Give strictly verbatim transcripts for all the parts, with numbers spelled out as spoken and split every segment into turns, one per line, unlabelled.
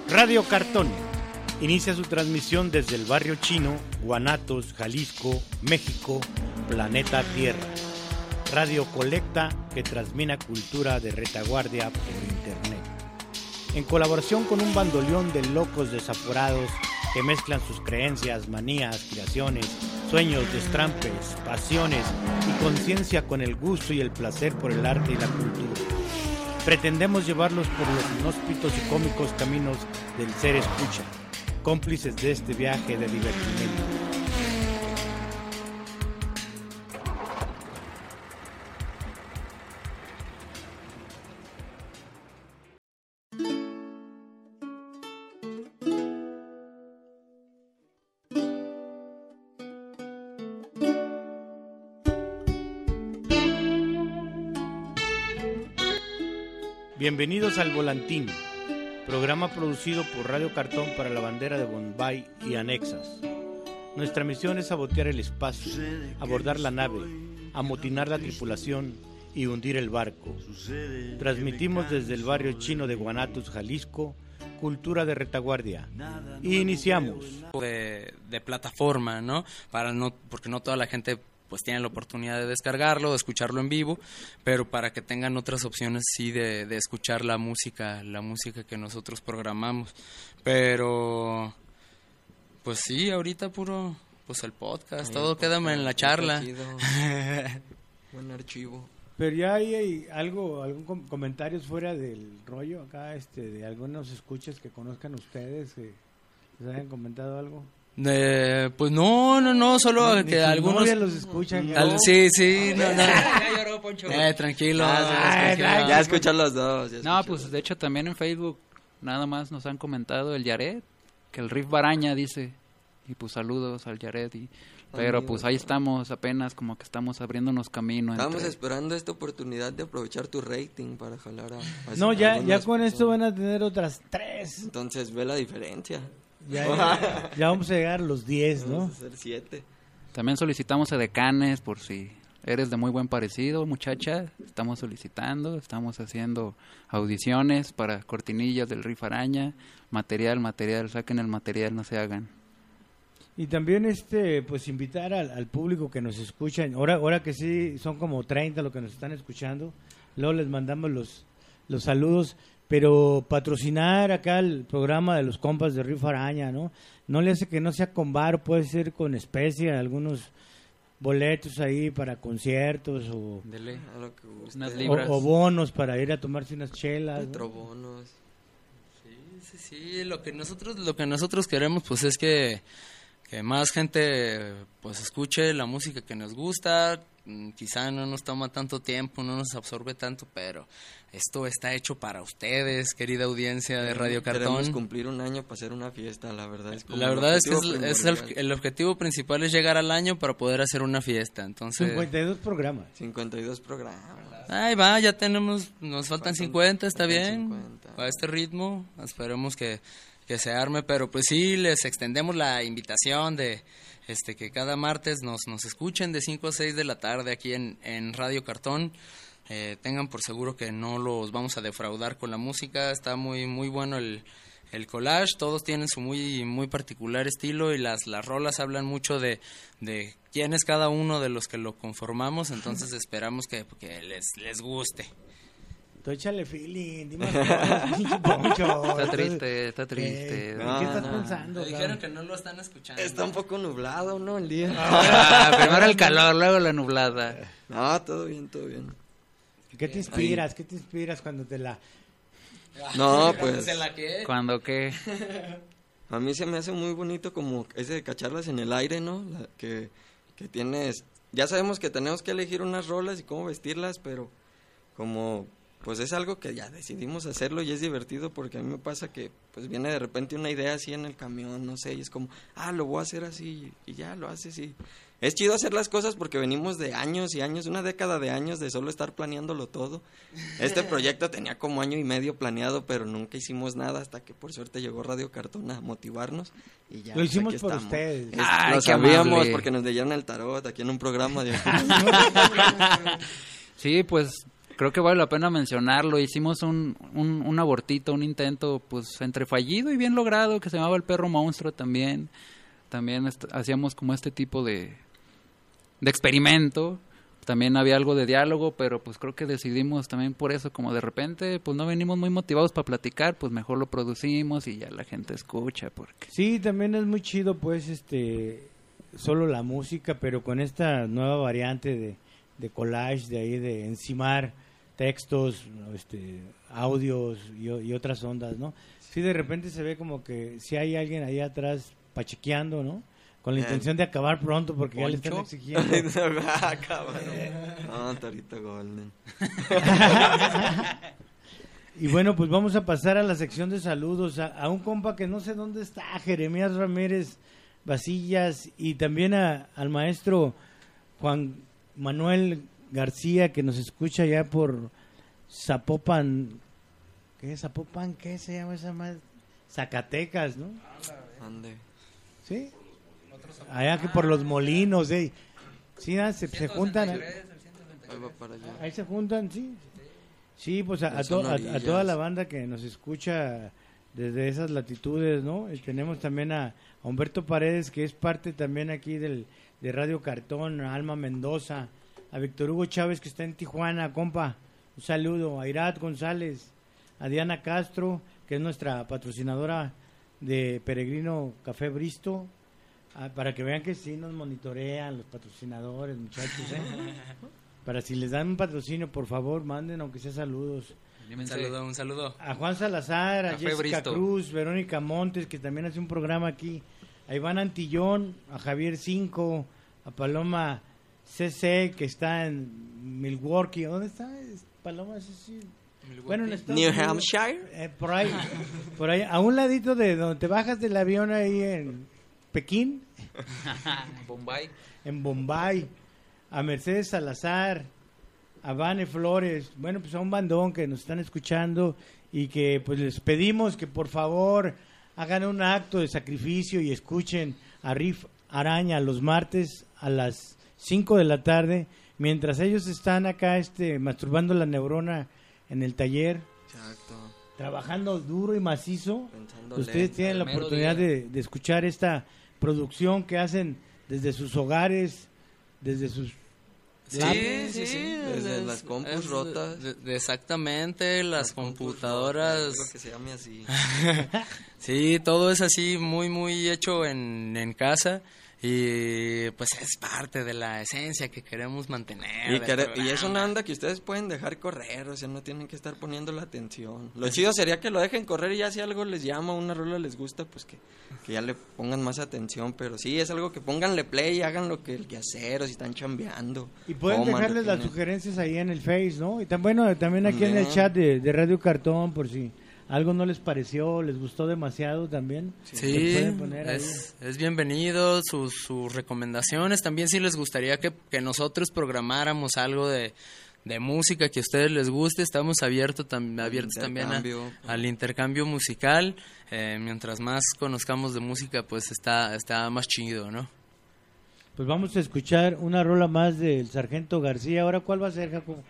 Radio Cartón inicia su transmisión desde el barrio chino, Guanatos, Jalisco, México, planeta Tierra. Radio Colecta que transmite cultura de retaguardia por internet. En colaboración con un bandoleón de locos desaforados que mezclan sus creencias, manías, aspiraciones, sueños, destrampes, pasiones y conciencia con el gusto y el placer por el arte y la cultura. Pretendemos llevarlos por los inhóspitos y cómicos caminos del ser escucha, cómplices de este viaje de divertimento. Bienvenidos al Volantín, programa producido por Radio Cartón para la bandera de Bombay y anexas. Nuestra misión es sabotear el espacio, abordar la nave, amotinar la tripulación y hundir el barco. Transmitimos desde el barrio chino de Guanatos, Jalisco, cultura de retaguardia. Y iniciamos.
De, de plataforma, ¿no? Para no, porque no toda la gente pues tienen la oportunidad de descargarlo, de escucharlo en vivo, pero para que tengan otras opciones sí de, de escuchar la música, la música que nosotros programamos. Pero pues sí, ahorita puro pues el podcast, Ay, todo queda en la charla.
Buen archivo.
Pero ya hay, hay algo, algún com- comentarios fuera del rollo acá, este, de algunos escuchas que conozcan ustedes, que les hayan comentado algo.
Eh, pues no, no, no, solo no, que algunos
los escuchan.
Al, sí, sí, no, no. Ya lloró, Poncho. Eh, tranquilo.
Ah, sí,
tranquilo.
Ya escuchan los dos. Ya
no, pues de hecho también en Facebook nada más nos han comentado el Yaret, que el Riff Baraña dice, y pues saludos al Yaret, y, pero Amigo. Pues ahí estamos apenas como que estamos abriéndonos camino.
Estamos
entre...
esperando esta oportunidad de aprovechar tu rating para jalar a... a
no, ya, ya con esto van a tener otras tres.
Entonces ve la diferencia.
Ya, ya, ya vamos a llegar a los diez, ¿no?
Vamos a hacer siete.
También solicitamos edecanes por si eres de muy buen parecido, muchacha. Estamos solicitando, estamos haciendo audiciones para cortinillas del Riff Araña. Material, material, saquen el material, no se hagan.
Y también este pues invitar al, al público que nos escucha. Ahora, ahora que sí, son como treinta los que nos están escuchando. Luego les mandamos los, los saludos. Pero patrocinar acá el programa de los compas de Riff Araña, ¿no? No le hace que no sea con bar, puede ser con especie, algunos boletos ahí para conciertos o,
Dele.
Lo que guste.
Unas libras.
O, o bonos para ir a tomarse unas chelas.
Metrobonos.
Sí, sí, sí, lo que nosotros lo que nosotros queremos pues es que que más gente pues escuche la música que nos gusta. Quizá no nos toma tanto tiempo, no nos absorbe tanto, pero esto está hecho para ustedes, querida audiencia de Radio Cartón.
Queremos cumplir un año para hacer una fiesta, la verdad es como
La verdad es que es, es el, el objetivo principal es llegar al año para poder hacer una fiesta, entonces...
cincuenta y dos programas.
cincuenta y dos programas.
Ahí va, ya tenemos, nos faltan, faltan cincuenta, está
faltan
bien,
cincuenta.
A este ritmo, esperemos que, que se arme, pero pues sí, les extendemos la invitación de... Este, que cada martes nos, nos escuchen de cinco a seis de la tarde aquí en, en Radio Cartón. Eh, tengan por seguro que no los vamos a defraudar con la música. Está muy muy bueno el, el collage. Todos tienen su muy muy particular estilo y las, las rolas hablan mucho de, de quién es cada uno de los que lo conformamos. Entonces esperamos que, que les, les guste.
Tú échale feeling, dime Poncho.
Está triste, está triste.
¿Qué,
no,
¿qué estás
no.
pensando?
Me dijeron que no lo están escuchando.
Está un poco nublado, ¿no? El día.
Ah, primero el calor, luego la nublada.
No, todo bien, todo bien.
¿Qué te inspiras? ¿Qué te inspiras cuando te la...
No, pues...
¿Se la qué?
¿Cuándo qué?
A mí se me hace muy bonito como ese de cacharlas en el aire, ¿no? La, que, que tienes... Ya sabemos que tenemos que elegir unas rolas y cómo vestirlas, pero como... Pues es algo que ya decidimos hacerlo y es divertido porque a mí me pasa que pues viene de repente una idea así en el camión, no sé, y es como, ah, lo voy a hacer así y ya lo haces y es chido hacer las cosas porque venimos de años y años, una década de años de solo estar planeándolo todo. Este proyecto tenía como año y medio planeado, pero nunca hicimos nada hasta que por suerte llegó Radio Cartón a motivarnos y ya.
Lo
pues,
hicimos
aquí
por
estamos.
ustedes.
Es,
Ay,
lo
qué
sabíamos
amable.
porque nos leyeron el tarot aquí en un programa de...
Sí, pues creo que vale la pena mencionarlo. Hicimos un, un, un abortito, un intento, pues, entre fallido y bien logrado, que se llamaba El Perro Monstruo también. También est- hacíamos como este tipo de, de experimento. También había algo de diálogo, pero pues creo que decidimos también por eso, como de repente pues no venimos muy motivados para platicar, pues mejor lo producimos y ya la gente escucha. Porque
Sí, también es muy chido pues este solo la música, pero con esta nueva variante de, de collage, de ahí de encimar textos, este, audios y, y otras ondas, ¿no? Sí, de repente se ve como que si hay alguien ahí atrás pachequeando, ¿no? Con la
Eh,
intención de acabar pronto porque ya le están
¿Poncho?
exigiendo.
Ah, cabrón. No, Torito Golden.
Y bueno, pues vamos a pasar a la sección de saludos a, a un compa que no sé dónde está, Jeremías Ramírez Vasillas, y también a, al maestro Juan Manuel García, que nos escucha ya por Zapopan. ¿Qué es Zapopan? ¿Qué se llama esa más? Zacatecas, ¿no?
Ande.
¿Sí? Allá que por los molinos, ¿eh? Sí, ah, se, se juntan.
Ahí va para allá.
Ahí se juntan, sí. Sí, pues a, a,
Son
to- a- a
orillas.
toda la banda que nos escucha desde esas latitudes, ¿no? Y tenemos también a, a Humberto Paredes, que es parte también aquí del de Radio Cartón, a Alma Mendoza, a Víctor Hugo Chávez, que está en Tijuana, compa, un saludo, a Irat González, a Diana Castro, que es nuestra patrocinadora de Peregrino Café Bristo, a- para que vean que sí nos monitorean los patrocinadores, muchachos, ¿eh? Para si les dan un patrocinio, por favor, manden aunque sea saludos.
Un saludo, un saludo.
A Juan Salazar, a
Café
Jessica
Bristo.
Cruz, Verónica Montes, que también hace un programa aquí, a Iván Antillón, a Javier Cinco, a Paloma C C, que está en Milwaukee. ¿Dónde está? Es Paloma C C. Bueno, en Estados
New
Unidos.
Hampshire.
Eh, por ahí, por ahí, a un ladito de donde te bajas del avión ahí en Pekín,
Bombay.
en Bombay, a Mercedes Salazar, a Vane Flores, bueno, pues a un bandón que nos están escuchando y que pues les pedimos que por favor hagan un acto de sacrificio y escuchen a Riff Araña los martes a las cinco de la tarde, mientras ellos están acá este masturbando la neurona en el taller,
Exacto.
trabajando duro y macizo.
Pensándole.
Ustedes tienen la
al mero
oportunidad
día.
de, de escuchar esta producción que hacen desde sus hogares, desde sus...
Sí,
Sí,
sí,
sí, desde
es-
las compus
es-
rotas.
de- de- exactamente, las computadoras.
Algo que se llame así.
Sí, todo es así muy, muy hecho en, en casa y pues es parte de la esencia que queremos mantener.
Y,
del
quere- y
programa.
es una onda que ustedes pueden dejar correr, o sea, no tienen que estar poniendo la atención. Lo chido sería que lo dejen correr y ya si algo les llama, una rola les gusta, pues que, que ya le pongan más atención. Pero sí, es algo que pónganle play y hagan lo que el quehacer, o si están chambeando.
Y pueden
coman,
dejarles las
opinen.
sugerencias ahí en el Face, ¿no? Y tan, bueno, también aquí en el
También.
chat de, de Radio Cartón, por si algo no les pareció, les gustó demasiado también.
Sí,
se pueden poner ahí.
es, es bienvenido, sus, sus recomendaciones. También si les gustaría que, que nosotros programáramos algo de, de música que a ustedes les guste, estamos abiertos, tam- abiertos también a-
intercambio.
al intercambio musical. Eh, mientras más conozcamos de música, pues está, está más chido, ¿no?
Pues vamos a escuchar una rola más del Sargento García. Ahora, ¿cuál va a ser, Jacob?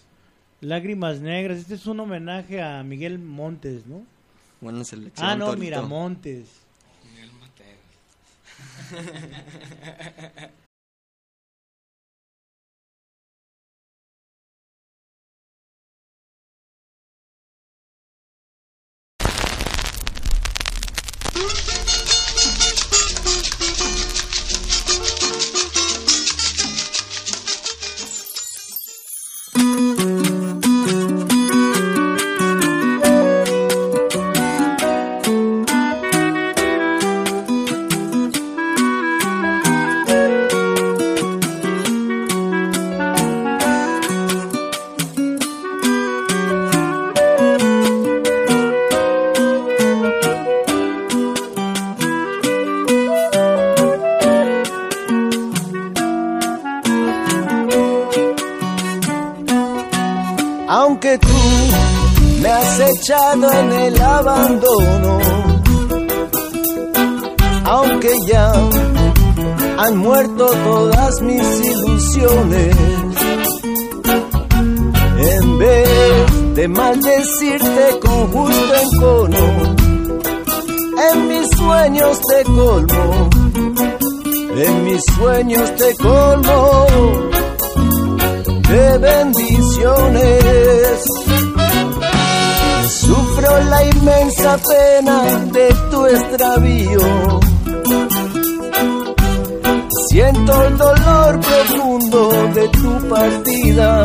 Lágrimas Negras. Este es un homenaje a Miguel Montes, ¿no?
Buena selección.
Ah, no,
Torito.
Miramontes.
Aunque tú me has echado en el abandono, aunque ya han muerto todas mis ilusiones, En vez de maldecirte con justo encono, en mis sueños te colmo, en mis sueños te colmo de bendiciones. Sufro la inmensa pena de tu extravío, siento el dolor profundo de tu partida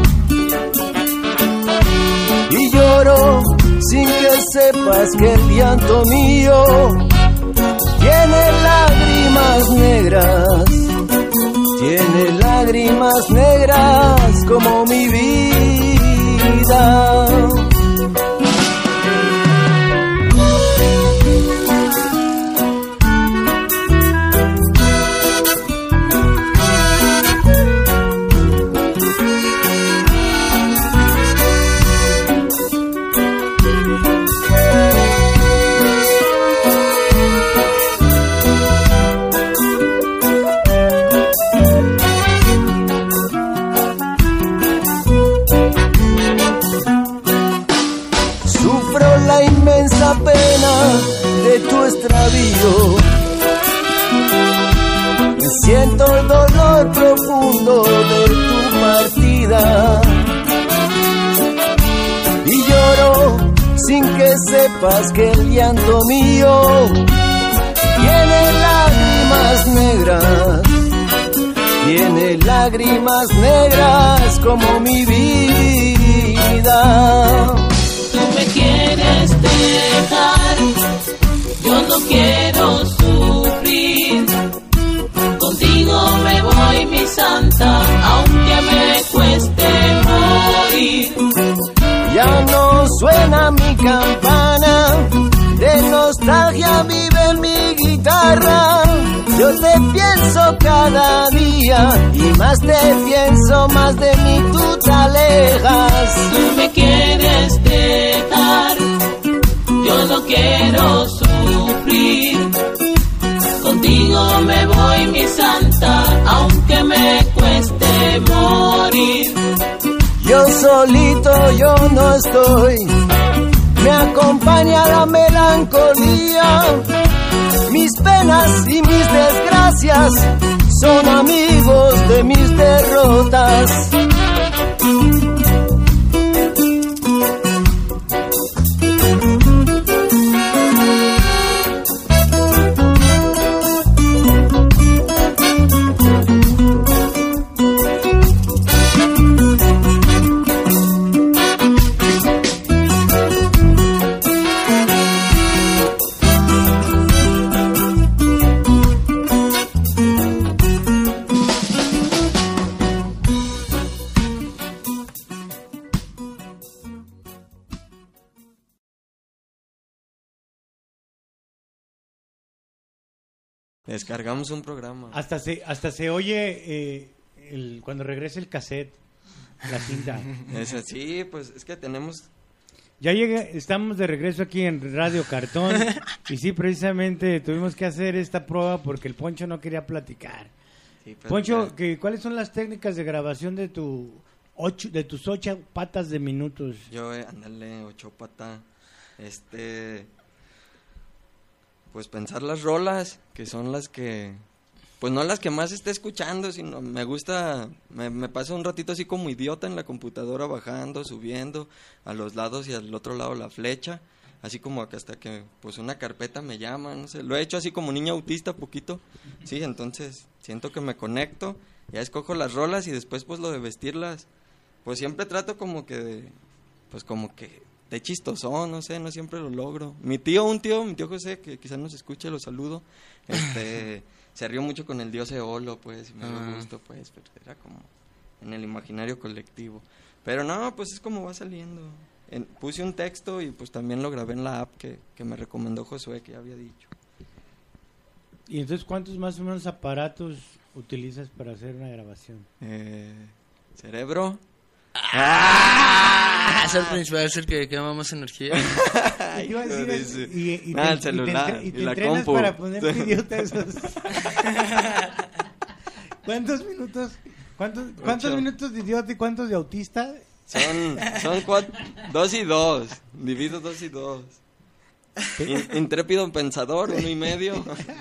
y lloro sin que sepas que el llanto mío tiene lágrimas negras, tiene lágrimas negras como mi vida. Siento el dolor profundo de tu partida y lloro sin que sepas que el llanto mío tiene lágrimas negras, tiene lágrimas negras como mi vida.
Tú me quieres dejar, yo no quiero sufrir. Contigo me voy, mi santa, aunque me cueste morir.
Ya no suena mi campana, de nostalgia vive mi guitarra. Yo te pienso cada día y más te pienso, más de mí tú te alejas.
Tú me quieres dejar, yo no quiero sufrir. Contigo me voy, mi santa, aunque me cueste morir.
Yo solito yo no estoy, me acompaña la melancolía. Mis penas y mis desgracias son amigos de mis derrotas.
Descargamos un programa.
Hasta se, hasta se oye eh, el, cuando regrese el cassette, la cinta.
Es así, pues es que tenemos...
Ya llegué, estamos de regreso aquí en Radio Cartón y sí, precisamente tuvimos que hacer esta prueba porque el Poncho no quería platicar. Sí, Poncho, que, ¿cuáles son las técnicas de grabación de tu ocho, de tus ocho patas de minutos?
Yo, eh, ándale, ocho patas, este... pues pensar las rolas, que son las que, pues no las que más esté escuchando, sino me gusta, me, me paso un ratito así como idiota en la computadora, bajando, subiendo, a los lados y al otro lado la flecha, así como que hasta que, pues una carpeta me llama, no sé, lo he hecho así como niño autista poquito, sí, entonces siento que me conecto, ya escojo las rolas y después pues lo de vestirlas, pues siempre trato como que, de, pues como que... de chistosón, no sé, no siempre lo logro. Mi tío, un tío, mi tío José, que quizás nos escuche, lo saludo, este, se rió mucho con el dios Eolo, pues, y me dio gusto, pues, pero era como en el imaginario colectivo. Pero no, pues es como va saliendo. En, puse un texto y pues también lo grabé en la app que, que me recomendó Josué, que ya había dicho.
¿Y entonces cuántos más o menos aparatos utilizas para hacer una grabación?
Eh, cerebro.
¡Ah! Es el principal, es el que quema más energía.
Ay, iba a decir, y, y,
ah,
te,
el celular,
y te, y te
y la
entrenas
compu.
para ponerte idiota esos. ¿Cuántos minutos? ¿Cuántos, cuántos minutos de idiota y cuántos de autista
Son, son cuatro, dos y dos. Divido dos y dos. In, intrépido pensador, uno y medio.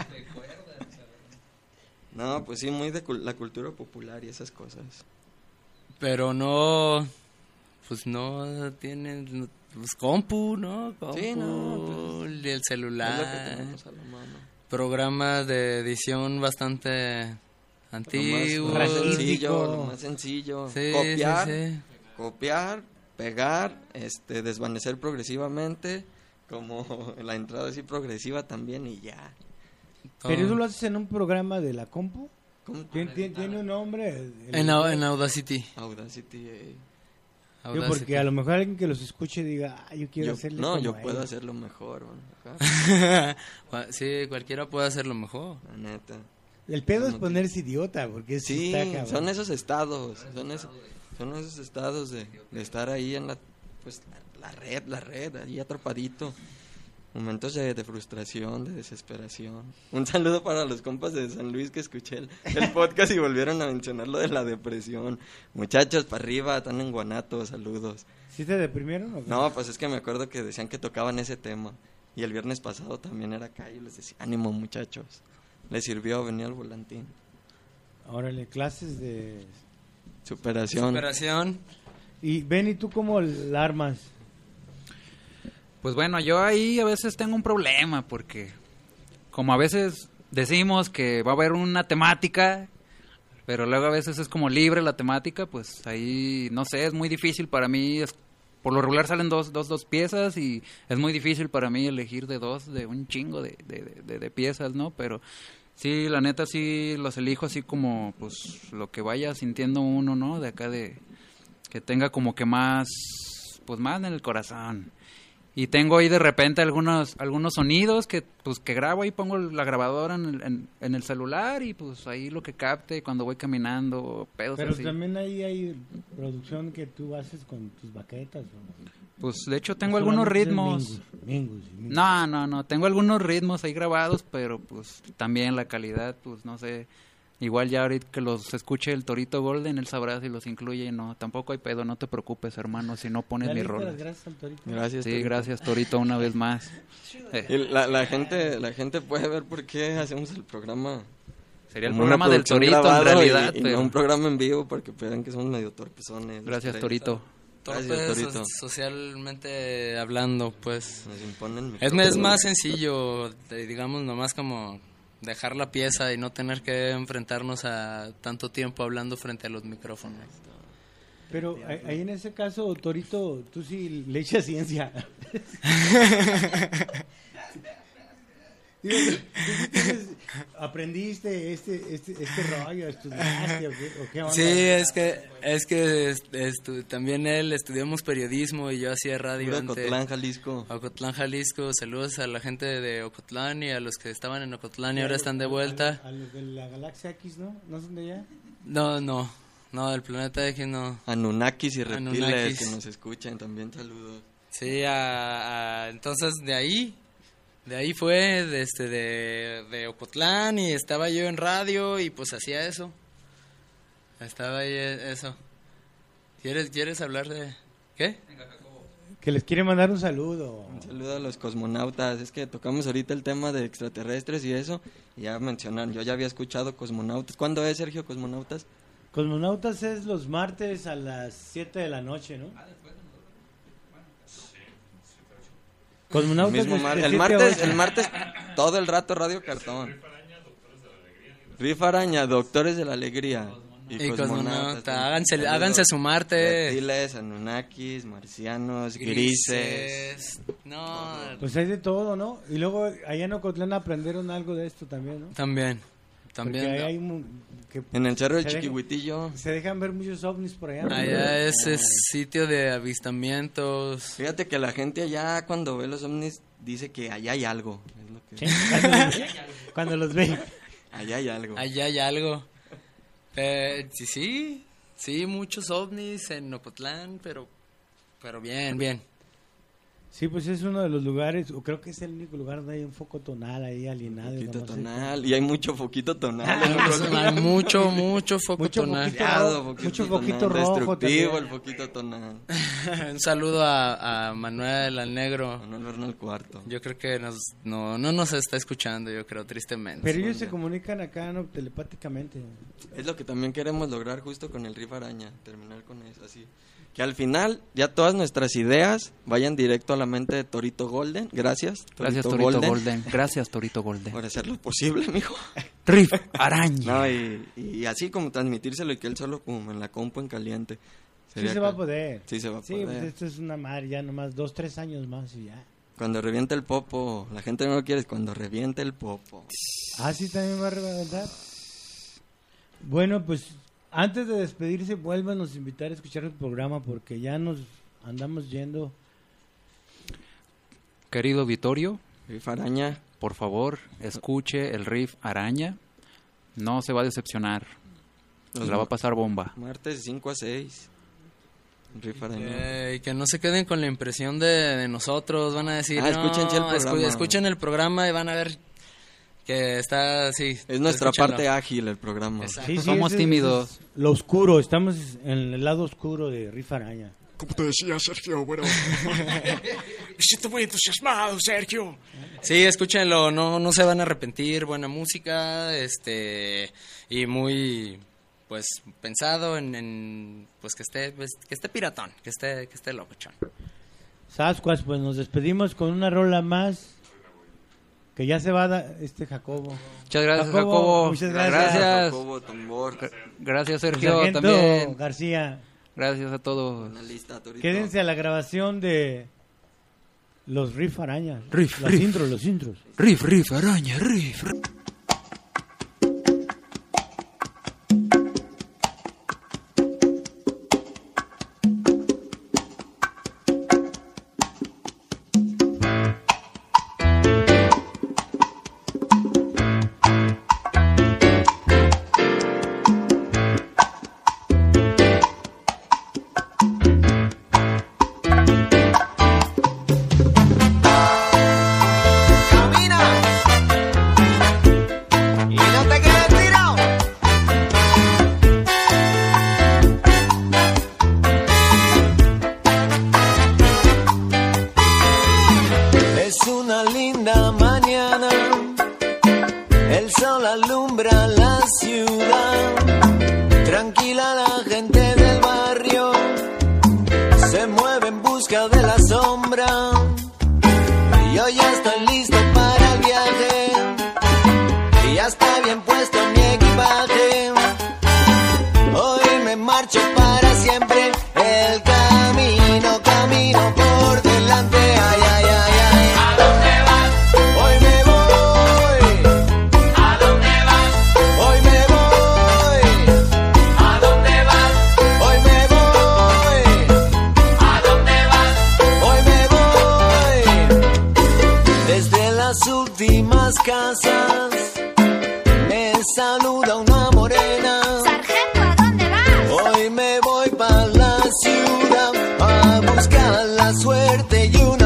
No, pues sí, muy de cul- la cultura popular y esas cosas.
Pero no, pues no tienen, pues compu, ¿no? Compu,
Sí, no, pues,
y el
Es lo que
celular,
tenemos a la mano.
programas de edición bastante
Lo
antiguos.
más, lo más
Raquítico.
sencillo, lo más sencillo.
Sí,
copiar,
sí, sí.
copiar, pegar, este, desvanecer progresivamente, como la entrada así progresiva también y ya.
Todo.
¿Pero eso lo haces en un programa de la compu?
¿Cómo?
¿Tiene, tiene- tiene un nombre? El-
En, Au- en Audacity.
Audacity. eh.
Yo,
Audacity.
porque a lo mejor alguien que los escuche diga, ah, yo quiero
Yo-
hacerle
no,
como
yo
a
puedo
él.
hacerlo mejor. ¿no? Acá,
Sí, cualquiera puede hacerlo mejor.
la neta.
El pedo es ponerse idiota, porque eso
Sí,
está cabrón.
son esos estados, son esos, son esos estados de, de estar ahí en la, pues, la, la red, la red, ahí atrapadito. Momentos de, de frustración, de desesperación. Un saludo para los compas de San Luis que escuché el, el podcast y volvieron a mencionar lo de la depresión. Muchachos, para arriba, están en Guanatos, saludos.
¿Sí te deprimieron o qué?
No, pues es que me acuerdo que decían que tocaban ese tema. Y el viernes pasado también era acá y les decía, ánimo muchachos. Les sirvió, venía al volantín.
Órale, clases de...
Superación.
Superación.
Y Ben, ¿y tú cómo la armas?
Pues bueno, yo ahí a veces tengo un problema porque como a veces decimos que va a haber una temática, pero luego a veces es como libre la temática, pues ahí no sé, es muy difícil para mí. Es, por lo regular salen dos, dos, dos piezas y es muy difícil para mí elegir de dos, de un chingo de, de, de, de piezas, ¿no? Pero sí, la neta sí los elijo así como pues lo que vaya sintiendo uno, ¿no? De acá de que tenga como que más, pues más en el corazón. Y tengo ahí de repente algunos algunos sonidos que pues que grabo ahí, pongo la grabadora en el, en, en el celular y pues ahí lo que capte cuando voy caminando, pedos
Pero
así.
también ahí hay producción que tú haces con tus baquetas. ¿O?
Pues de hecho tengo
¿O
algunos
solamente es
ritmos.
mingus, mingus y mingus?
No, no, no, tengo algunos ritmos ahí grabados, pero pues también la calidad, pues no sé. Igual ya ahorita que los escuche el Torito Golden, él sabrá si los incluye. No, tampoco hay pedo, no te preocupes, hermano, si no pones
¿Ya
mi
le diste
rol.
las gracias al Torito?
Gracias.
Sí,
Torito.
gracias Torito una vez más. Eh,
Y la, la gente la gente puede ver por qué hacemos el programa.
sería el
como una
programa del
producción
Torito en
grabado
realidad,
y, y
pero
no un programa en vivo porque vean que somos medio torpezones. los
gracias
tres.
Torito.
Torpes
Gracias, Torito.
so- socialmente hablando, pues.
Nos imponen
Es, es más sencillo, de- digamos, nomás como dejar la pieza y no tener que enfrentarnos a tanto tiempo hablando frente a los micrófonos.
Pero ahí ahí en ese caso, Torito, tú sí le echas ciencia. Digo, ¿tú sí tienes- aprendiste este, este, este rollo, estudiaste o qué, o qué onda?
Sí, es que es que est- estu- también él estudiamos periodismo y yo hacía radio
De
antes.
Ocotlán, Jalisco.
Ocotlán, Jalisco. Saludos a la gente de Ocotlán y a los que estaban en Ocotlán y ahora están de vuelta.
A, los de la galaxia X, ¿no? ¿No son de allá?
No, no, no, del planeta X no.
Anunnakis y reptiles
Anunnakis.
que nos escuchan, también saludos.
Sí, a, a- entonces de ahí, de ahí fue, de, este, de, de Ocotlán y estaba yo en radio y pues hacía eso. Estaba ahí eh, eso. ¿Quieres, quieres hablar de qué?
Que les quiere mandar un saludo.
Un saludo a los cosmonautas. Es que tocamos ahorita el tema de extraterrestres y eso. Y ya mencionaron, yo ya había escuchado cosmonautas. ¿Cuándo es, Sergio, cosmonautas?
Cosmonautas es los martes a las siete de la noche, ¿no? Cosmonautas
Mismo
de-
mar-
de
el
siete a
martes,
ocho.
el martes, todo el rato Radio Cartón. Rifa Araña, Doctores de la Alegría.
Y cosmonauta,
también.
háganse,
Saludos.
háganse su Marte.
Reptiles, Anunnakis, marcianos, grises.
No,
Pues hay de todo, ¿no? Y luego allá en Ocotlán aprendieron algo de esto también, ¿no?
también,
Porque
también.
ahí hay mu- que
En el Cerro del
se deja-
Chiquihuitillo.
se dejan ver muchos ovnis por allá. ¿no?
Allá es, es sitio de avistamientos.
Fíjate que la gente allá cuando ve los ovnis dice que allá hay algo. Es lo que-
Sí, cuando, los, cuando los ven.
Allá hay algo.
Allá hay algo. Eh, sí, sí, sí, muchos ovnis en Ocotlán, pero, pero bien, bien.
Sí, pues es uno de los lugares, o creo que es el único lugar donde hay un foco tonal ahí alienado.
Foquito
no sé.
tonal, y hay mucho foquito tonal.
Ah,
en el
pues,
programa.
hay mucho, mucho foco
Mucho
tonal.
foquito.
Demasiado
ro-
foquito
mucho foquito
tonal,
rojo
destructivo
también.
el foquito tonal.
Un saludo a, a Manuel, al negro.
Manuel Bernal Cuarto.
Yo creo que nos, no, no nos está escuchando, yo creo, tristemente.
Pero ellos se comunican acá, ¿no? Telepáticamente.
Es lo que también queremos lograr justo con el Riff Araña, terminar con eso, así. Que al final ya todas nuestras ideas vayan directo a la mente de Torito Golden. Gracias, Torito,
Gracias, Torito
Golden,
Golden. Gracias, Torito Golden.
por hacerlo posible, mijo.
Riff Araña.
No, y, y así como transmitírselo y que él solo como en la compu en caliente.
Sí
Sería
se va a
acá.
poder.
Sí se va a
Sí,
poder.
pues esto es una madre, ya nomás dos, tres años más y ya.
Cuando reviente el popo, la gente no lo quiere, es cuando reviente el popo.
Ah, sí, también va a reventar. Bueno, pues antes de despedirse, vuélvanos a invitar a escuchar el programa porque ya nos andamos yendo.
Querido Vittorio,
Riff Araña,
por favor, escuche el Riff Araña. No se va a decepcionar.
los
La va a pasar bomba.
martes de cinco a seis. Riff Araña.
Eh, y que no se queden con la impresión de, de nosotros, van a decir,
Ah,
no,
escuchen el
escu-
programa.
escuchen el programa y van a ver que está así.
Es nuestra
escúchenlo.
parte ágil el programa.
Exacto.
Sí, sí,
Somos
ese-
tímidos.
ese es lo oscuro, estamos en el lado oscuro de Riff Araña.
Como te decía, Sergio, bueno. Me siento muy entusiasmado, Sergio.
Sí, escúchenlo, no, no se van a arrepentir, buena música, este, y muy, pues, pensado en, en, pues, que esté, pues, que esté piratón, que esté, que esté locochón.
Sasquatch, pues nos despedimos con una rola más que ya se va a dar este Jacobo.
Muchas gracias,
Jacobo,
Jacobo.
muchas gracias.
Gracias,
Jacobo, tambor.
Gracias, Sergio,
Sargento
también.
García,
Gracias a todos.
Una lista, Torito.
quédense a la grabación de los Riff Araña.
Riff,
los
riff.
intros, los intros.
Riff, Riff Araña, Riff.
Camina y no te quedes tirado. Es una linda mañana, el sol alumbra la ciudad. Tranquila la gente del barrio, se mueve en busca de la sombra. Yo ya estoy listo para el viaje y ya está bien puesto mi equipaje. Hoy me marcho para siempre, el camino, camino por delante. Ay, ay, ay, ay.
¿A dónde vas?
Hoy me voy,
¿A dónde vas?
hoy me voy,
¿A dónde vas?
hoy me voy,
¿A dónde vas?
hoy me voy. Desde las últimas casas me saluda una morena.
Sargento, ¿a dónde vas?
Hoy me voy para la ciudad a buscar la suerte y una